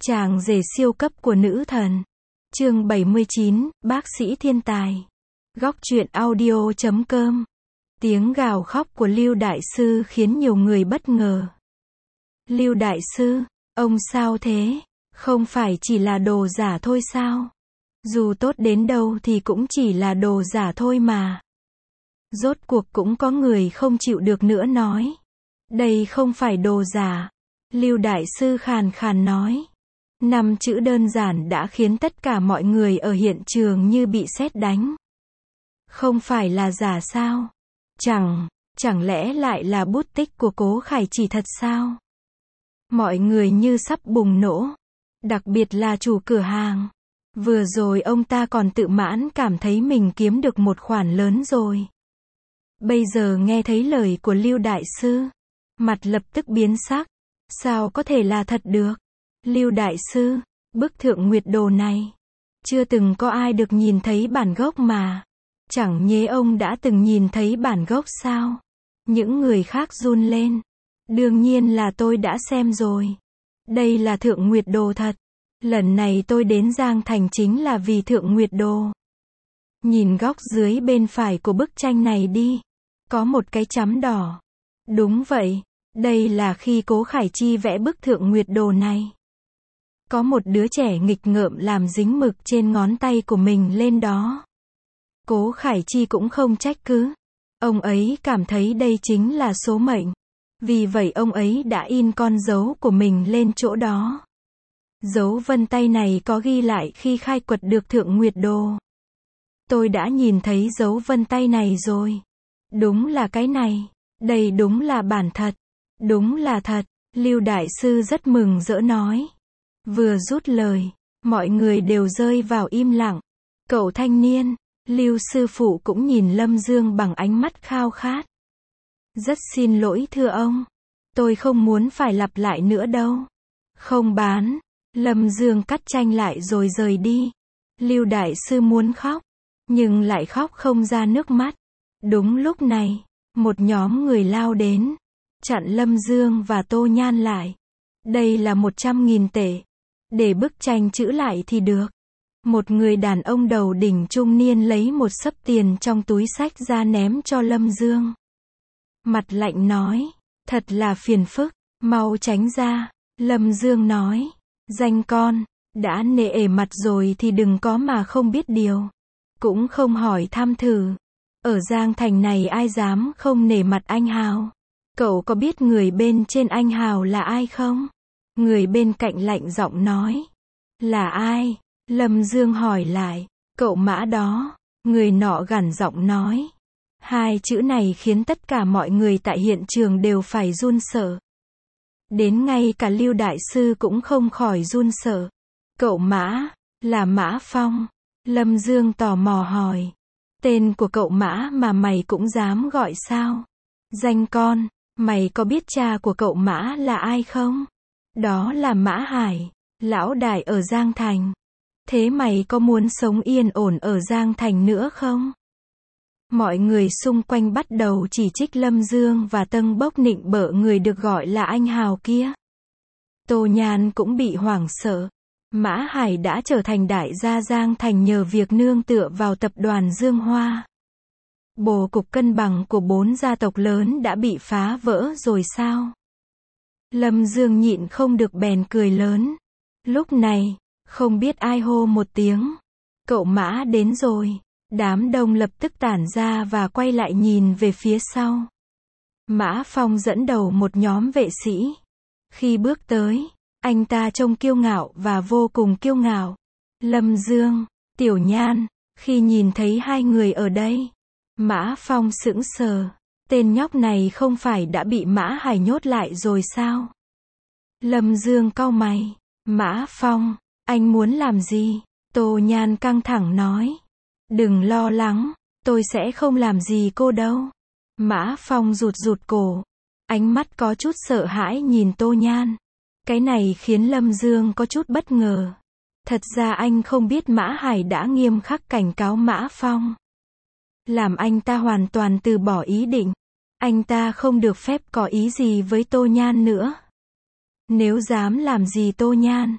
Chàng rể siêu cấp của nữ thần. Chương 79, bác sĩ thiên tài. Góc truyện audio.com. Tiếng gào khóc của Lưu Đại Sư khiến nhiều người bất ngờ. Lưu Đại Sư, ông sao thế? Không phải chỉ là đồ giả thôi sao? Dù tốt đến đâu thì cũng chỉ là đồ giả thôi mà. Rốt cuộc cũng có người không chịu được nữa nói. Đây không phải đồ giả. Lưu Đại Sư khàn khàn nói. 5 chữ đơn giản đã khiến tất cả mọi người ở hiện trường như bị sét đánh. Không phải là giả sao? Chẳng lẽ lại là bút tích của Cố Khải Trì thật sao? Mọi người như sắp bùng nổ. Đặc biệt là chủ cửa hàng. Vừa rồi ông ta còn tự mãn cảm thấy mình kiếm được một khoản lớn rồi. Bây giờ nghe thấy lời của Lưu Đại Sư, mặt lập tức biến sắc. Sao có thể là thật được? Lưu Đại Sư, bức Thượng Nguyệt Đồ này, chưa từng có ai được nhìn thấy bản gốc mà. Chẳng nhẽ ông đã từng nhìn thấy bản gốc sao? Những người khác run lên. Đương nhiên là tôi đã xem rồi. Đây là Thượng Nguyệt Đồ thật. Lần này tôi đến Giang Thành chính là vì Thượng Nguyệt Đồ. Nhìn góc dưới bên phải của bức tranh này đi. Có một cái chấm đỏ. Đúng vậy, đây là khi Cố Khải Chi vẽ bức Thượng Nguyệt Đồ này. Có một đứa trẻ nghịch ngợm làm dính mực trên ngón tay của mình lên đó. Cố Khải Chi cũng không trách cứ. Ông ấy cảm thấy đây chính là số mệnh. Vì vậy ông ấy đã in con dấu của mình lên chỗ đó. Dấu vân tay này có ghi lại khi khai quật được Thượng Nguyệt Đồ. Tôi đã nhìn thấy dấu vân tay này rồi. Đúng là cái này. Đây đúng là bản thật. Đúng là thật. Lưu Đại Sư rất mừng rỡ nói. Vừa rút lời, mọi người đều rơi vào im lặng. Cậu thanh niên, Lưu sư phụ cũng nhìn Lâm Dương bằng ánh mắt khao khát. Rất xin lỗi thưa ông. Tôi không muốn phải lặp lại nữa đâu. Không bán. Lâm Dương cắt tranh lại rồi rời đi. Lưu Đại Sư muốn khóc, nhưng lại khóc không ra nước mắt. Đúng lúc này, một nhóm người lao đến, chặn Lâm Dương và Tô Nhan lại. Đây là 100.000 tệ. Để bức tranh chữ lại thì được. Một người đàn ông đầu đỉnh trung niên lấy một xấp tiền trong túi xách ra ném cho Lâm Dương. Mặt lạnh nói, thật là phiền phức, mau tránh ra. Lâm Dương nói, danh con, đã nể mặt rồi thì đừng có mà không biết điều. Cũng không hỏi thăm thử. Ở Giang Thành này ai dám không nể mặt anh Hào. Cậu có biết người bên trên anh Hào là ai không? Người bên cạnh lạnh giọng nói. Là ai? Lâm Dương hỏi lại. Cậu Mã đó. Người nọ gằn giọng nói. Hai chữ này khiến tất cả mọi người tại hiện trường đều phải run sợ. Đến ngay cả Lưu Đại Sư cũng không khỏi run sợ. Cậu Mã, là Mã Phong. Lâm Dương tò mò hỏi. Tên của cậu Mã mà mày cũng dám gọi sao? Danh con, mày có biết cha của cậu Mã là ai không? Đó là Mã Hải, lão đại ở Giang Thành. Thế mày có muốn sống yên ổn ở Giang Thành nữa không? Mọi người xung quanh bắt đầu chỉ trích Lâm Dương và tâng bốc nịnh bợ người được gọi là anh Hào kia. Tô Nhan cũng bị hoảng sợ. Mã Hải đã trở thành đại gia Giang Thành nhờ việc nương tựa vào tập đoàn Dương Hoa. Bồ cục cân bằng của 4 gia tộc lớn đã bị phá vỡ rồi sao? Lâm Dương nhịn không được bèn cười lớn. Lúc này, không biết ai hô một tiếng. Cậu Mã đến rồi. Đám đông lập tức tản ra và quay lại nhìn về phía sau. Mã Phong dẫn đầu một nhóm vệ sĩ. Khi bước tới, anh ta trông kiêu ngạo và vô cùng kiêu ngạo. Lâm Dương, Tiểu Nhan, khi nhìn thấy hai người ở đây, Mã Phong sững sờ. Tên nhóc này không phải đã bị Mã Hải nhốt lại rồi sao? Lâm Dương cau mày. Mã Phong, anh muốn làm gì? Tô Nhan căng thẳng nói. Đừng lo lắng, tôi sẽ không làm gì cô đâu. Mã Phong rụt cổ. Ánh mắt có chút sợ hãi nhìn Tô Nhan. Cái này khiến Lâm Dương có chút bất ngờ. Thật ra anh không biết Mã Hải đã nghiêm khắc cảnh cáo Mã Phong. Làm anh ta hoàn toàn từ bỏ ý định. Anh ta không được phép có ý gì với Tô Nhan nữa. Nếu dám làm gì Tô Nhan,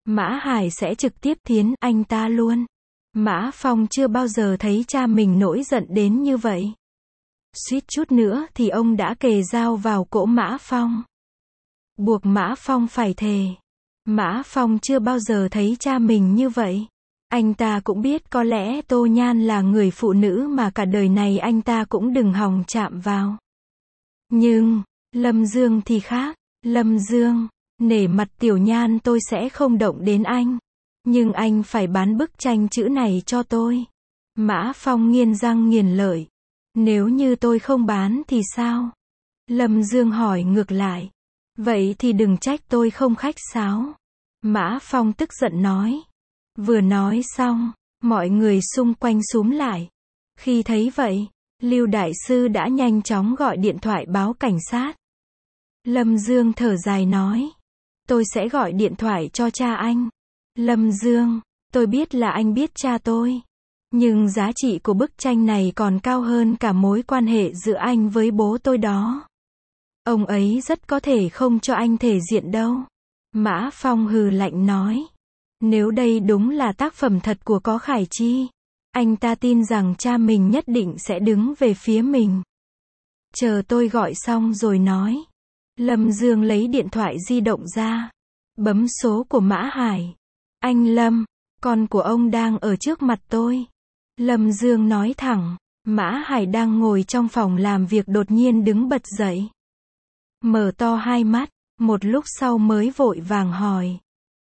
Mã Hải sẽ trực tiếp thiến anh ta luôn. Mã Phong chưa bao giờ thấy cha mình nổi giận đến như vậy. Suýt chút nữa thì ông đã kề dao vào cổ Mã Phong. Buộc Mã Phong phải thề. Mã Phong chưa bao giờ thấy cha mình như vậy. Anh ta cũng biết có lẽ Tô Nhan là người phụ nữ mà cả đời này anh ta cũng đừng hòng chạm vào. Nhưng, Lâm Dương thì khác. Lâm Dương, nể mặt Tiểu Nhan tôi sẽ không động đến anh. Nhưng anh phải bán bức tranh chữ này cho tôi. Mã Phong nghiến răng nghiến lợi. Nếu như tôi không bán thì sao? Lâm Dương hỏi ngược lại. Vậy thì đừng trách tôi không khách sáo. Mã Phong tức giận nói. Vừa nói xong, mọi người xung quanh xúm lại. Khi thấy vậy, Lưu Đại Sư đã nhanh chóng gọi điện thoại báo cảnh sát. Lâm Dương thở dài nói. Tôi sẽ gọi điện thoại cho cha anh. Lâm Dương, tôi biết là anh biết cha tôi. Nhưng giá trị của bức tranh này còn cao hơn cả mối quan hệ giữa anh với bố tôi đó. Ông ấy rất có thể không cho anh thể diện đâu. Mã Phong hừ lạnh nói. Nếu đây đúng là tác phẩm thật của Có Khải Chi, anh ta tin rằng cha mình nhất định sẽ đứng về phía mình. Chờ tôi gọi xong rồi nói. Lâm Dương lấy điện thoại di động ra. Bấm số của Mã Hải. Anh Lâm, con của ông đang ở trước mặt tôi. Lâm Dương nói thẳng. Mã Hải đang ngồi trong phòng làm việc đột nhiên đứng bật dậy. Mở to hai mắt, một lúc sau mới vội vàng hỏi.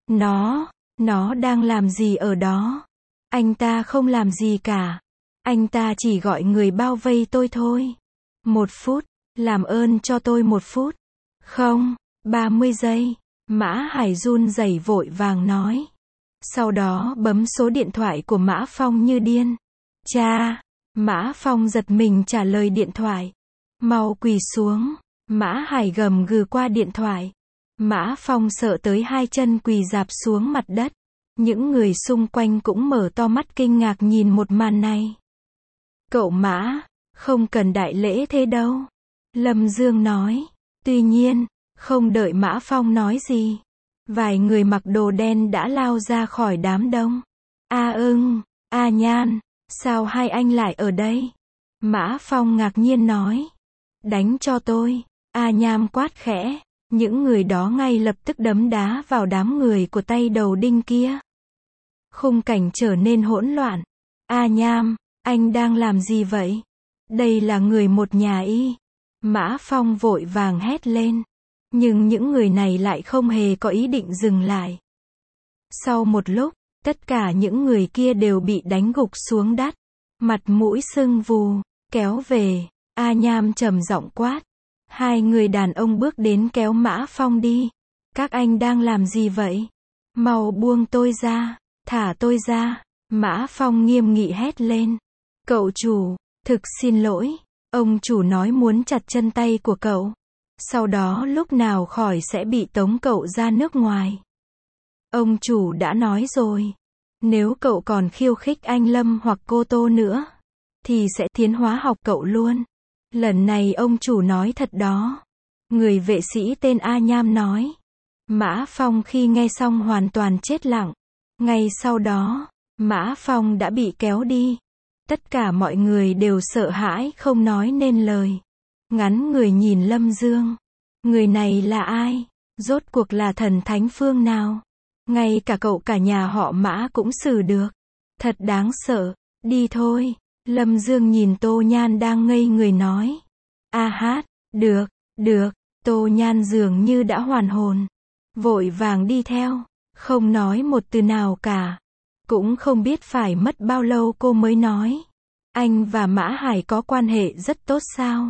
Nó đang làm gì ở đó? Anh ta không làm gì cả. Anh ta chỉ gọi người bao vây tôi thôi. 1 phút, làm ơn cho tôi 1 phút. Không, 30 giây. Mã Hải run rẩy vội vàng nói. Sau đó bấm số điện thoại của Mã Phong như điên. Cha! Mã Phong giật mình trả lời điện thoại. Mau quỳ xuống. Mã Hải gầm gừ qua điện thoại. Mã Phong sợ tới hai chân quỳ rạp xuống mặt đất. Những người xung quanh cũng mở to mắt kinh ngạc nhìn một màn này. Cậu Mã, không cần đại lễ thế đâu. Lâm Dương nói. Tuy nhiên, không đợi Mã Phong nói gì, vài người mặc đồ đen đã lao ra khỏi đám đông. A Nhan, sao hai anh lại ở đây? Mã Phong ngạc nhiên nói. Đánh cho tôi. A Nham quát khẽ. Những người đó ngay lập tức đấm đá vào đám người của tay đầu đinh kia. Khung cảnh trở nên hỗn loạn. A Nham, anh đang làm gì vậy? Đây là người một nhà y. Mã Phong vội vàng hét lên. Nhưng những người này lại không hề có ý định dừng lại. Sau một lúc, tất cả những người kia đều bị đánh gục xuống đất. Mặt mũi sưng vù, kéo về. A Nham trầm giọng quát. Hai người đàn ông bước đến kéo Mã Phong đi. Các anh đang làm gì vậy? Mau buông tôi ra, thả tôi ra. Mã Phong nghiêm nghị hét lên. Cậu chủ, thực xin lỗi. Ông chủ nói muốn chặt chân tay của cậu. Sau đó lúc nào khỏi sẽ bị tống cậu ra nước ngoài. Ông chủ đã nói rồi. Nếu cậu còn khiêu khích anh Lâm hoặc cô Tô nữa, thì sẽ thiến hóa học cậu luôn. Lần này ông chủ nói thật đó. Người vệ sĩ tên A Nham nói. Mã Phong khi nghe xong hoàn toàn chết lặng. Ngay sau đó, Mã Phong đã bị kéo đi. Tất cả mọi người đều sợ hãi không nói nên lời. Ngắn người nhìn Lâm Dương. Người này là ai? Rốt cuộc là thần thánh phương nào? Ngay cả cậu cả nhà họ Mã cũng xử được. Thật đáng sợ. Đi thôi. Lâm Dương nhìn Tô Nhan đang ngây người nói. A hát, được. Tô Nhan dường như đã hoàn hồn. Vội vàng đi theo. Không nói một từ nào cả. Cũng không biết phải mất bao lâu cô mới nói. Anh và Mã Hải có quan hệ rất tốt sao?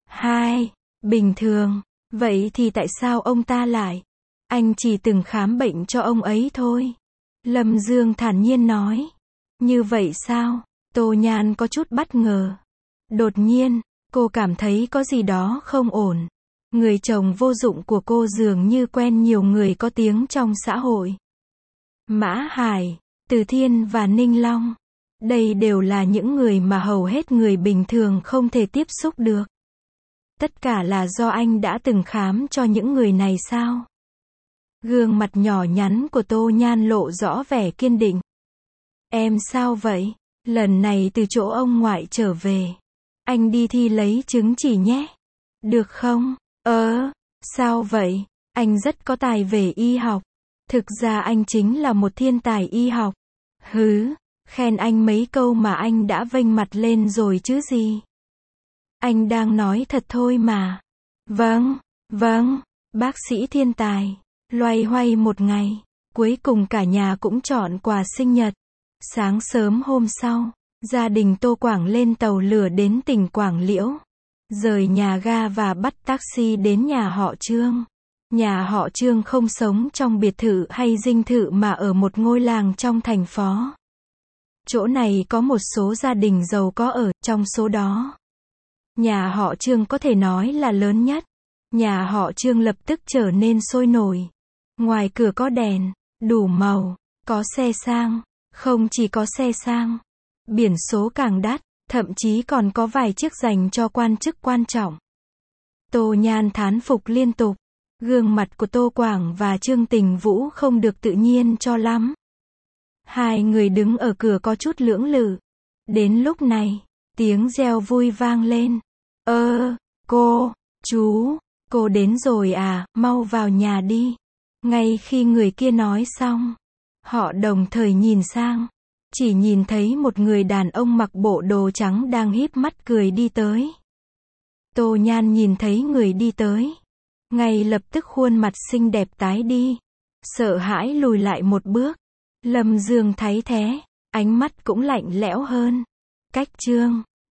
Bình thường. Vậy thì tại sao ông ta lại? Anh chỉ từng khám bệnh cho ông ấy thôi. Lâm Dương thản nhiên nói. Như vậy sao? Tô Nhan có chút bất ngờ. Đột nhiên, cô cảm thấy có gì đó không ổn. Người chồng vô dụng của cô dường như quen nhiều người có tiếng trong xã hội. Mã Hải, Từ Thiên và Ninh Long. Đây đều là những người mà hầu hết người bình thường không thể tiếp xúc được. Tất cả là do anh đã từng khám cho những người này sao? Gương mặt nhỏ nhắn của Tô Nhan lộ rõ vẻ kiên định. Em sao vậy? Lần này từ chỗ ông ngoại trở về. Anh đi thi lấy chứng chỉ nhé. Được không? Sao vậy? Anh rất có tài về y học. Thực ra anh chính là một thiên tài y học. Hứ, khen anh mấy câu mà anh đã vênh mặt lên rồi chứ gì. Anh đang nói thật thôi mà. Vâng, bác sĩ thiên tài. Loay hoay một ngày, cuối cùng cả nhà cũng chọn quà sinh nhật. Sáng sớm hôm sau, gia đình Tô Quảng lên tàu lửa đến tỉnh Quảng Liễu. Rời nhà ga và bắt taxi đến nhà họ Trương. Nhà họ Trương không sống trong biệt thự hay dinh thự mà ở một ngôi làng trong thành phố. Chỗ này có một số gia đình giàu có ở trong số đó. Nhà họ Trương có thể nói là lớn nhất. Nhà họ Trương lập tức trở nên sôi nổi. Ngoài cửa có đèn, đủ màu, có xe sang, không chỉ có xe sang, biển số càng đắt, thậm chí còn có vài chiếc dành cho quan chức quan trọng. Tô Nhan thán phục liên tục. Gương mặt của Tô Quảng và Trương Tình Vũ không được tự nhiên cho lắm. Hai người đứng ở cửa có chút lưỡng lự. Đến lúc này, tiếng reo vui vang lên. Cô đến rồi à, mau vào nhà đi. Ngay khi người kia nói xong, họ đồng thời nhìn sang. Chỉ nhìn thấy một người đàn ông mặc bộ đồ trắng đang híp mắt cười đi tới. Tô Nhan nhìn thấy người đi tới. Ngay lập tức khuôn mặt xinh đẹp tái đi. Sợ hãi lùi lại một bước. Lâm Dương thấy thế, ánh mắt cũng lạnh lẽo hơn. Cách Trương,